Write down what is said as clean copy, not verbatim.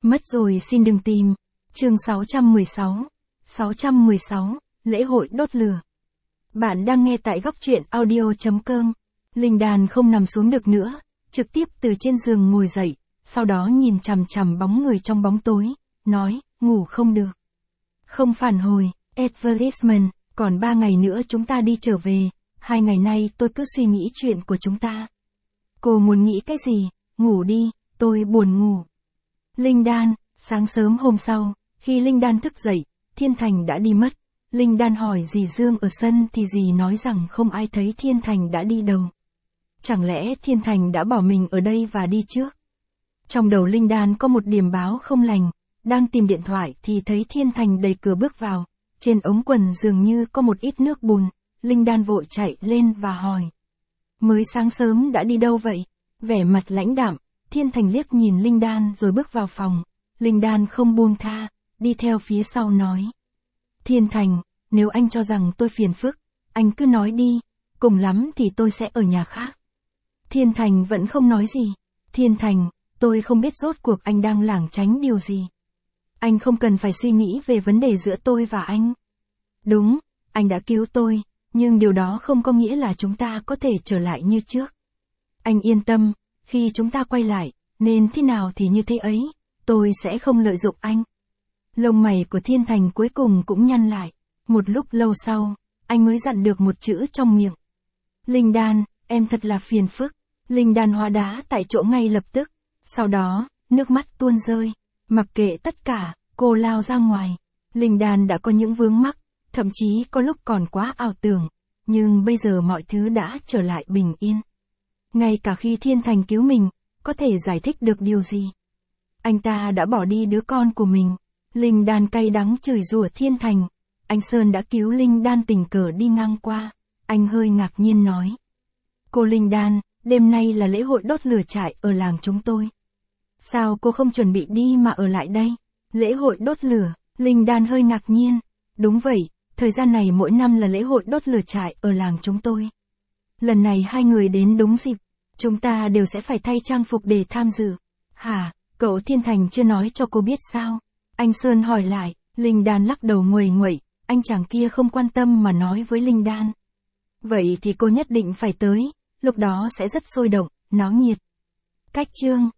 Mất rồi xin đừng tìm. Chương 616, lễ hội đốt lửa. Bạn đang nghe tại góc truyện audio.com. Linh Đan không nằm xuống được nữa, trực tiếp từ trên giường ngồi dậy, sau đó nhìn chằm chằm bóng người trong bóng tối, nói, ngủ không được. Không phản hồi, advertisement, còn 3 ngày nữa chúng ta đi trở về, 2 ngày nay tôi cứ suy nghĩ chuyện của chúng ta. Cô muốn nghĩ cái gì, ngủ đi, tôi buồn ngủ. Linh Đan, sáng sớm hôm sau, khi Linh Đan thức dậy, Thiên Thành đã đi mất. Linh Đan hỏi dì Dương ở sân thì dì nói rằng không ai thấy Thiên Thành đã đi đâu. Chẳng lẽ Thiên Thành đã bỏ mình ở đây và đi trước? Trong đầu Linh Đan có một điểm báo không lành, đang tìm điện thoại thì thấy Thiên Thành đẩy cửa bước vào, trên ống quần dường như có một ít nước bùn, Linh Đan vội chạy lên và hỏi. Mới sáng sớm đã đi đâu vậy? Vẻ mặt lãnh đạm, Thiên Thành liếc nhìn Linh Đan rồi bước vào phòng, Linh Đan không buông tha, đi theo phía sau nói. Thiên Thành, nếu anh cho rằng tôi phiền phức, anh cứ nói đi, cùng lắm thì tôi sẽ ở nhà khác. Thiên Thành vẫn không nói gì. Thiên Thành, tôi không biết rốt cuộc anh đang lảng tránh điều gì. Anh không cần phải suy nghĩ về vấn đề giữa tôi và anh. Đúng, anh đã cứu tôi, nhưng điều đó không có nghĩa là chúng ta có thể trở lại như trước. Anh yên tâm, khi chúng ta quay lại, nên thế nào thì như thế ấy, tôi sẽ không lợi dụng anh. Lông mày của Thiên Thành cuối cùng cũng nhăn lại, một lúc lâu sau, anh mới dặn được một chữ trong miệng. Linh Đan, em thật là phiền phức. Linh Đan hóa đá tại chỗ ngay lập tức, sau đó, nước mắt tuôn rơi, mặc kệ tất cả, cô lao ra ngoài. Linh Đan đã có những vướng mắc, thậm chí có lúc còn quá ảo tưởng, nhưng bây giờ mọi thứ đã trở lại bình yên. Ngay cả khi Thiên Thành cứu mình, có thể giải thích được điều gì? Anh ta đã bỏ đi đứa con của mình. Linh Đan cay đắng chửi rủa Thiên Thành. Anh Sơn đã cứu Linh Đan tình cờ đi ngang qua. Anh hơi ngạc nhiên nói. Cô Linh Đan, đêm nay là lễ hội đốt lửa trại ở làng chúng tôi. Sao cô không chuẩn bị đi mà ở lại đây? Lễ hội đốt lửa, Linh Đan hơi ngạc nhiên. Đúng vậy, thời gian này mỗi năm là lễ hội đốt lửa trại ở làng chúng tôi. Lần này hai người đến đúng dịp, chúng ta đều sẽ phải thay trang phục để tham dự. Hả, cậu Thiên Thành chưa nói cho cô biết sao? Anh Sơn hỏi lại, Linh Đan lắc đầu nguầy nguậy, anh chàng kia không quan tâm mà nói với Linh Đan. Vậy thì cô nhất định phải tới, lúc đó sẽ rất sôi động, náo nhiệt. Cách chương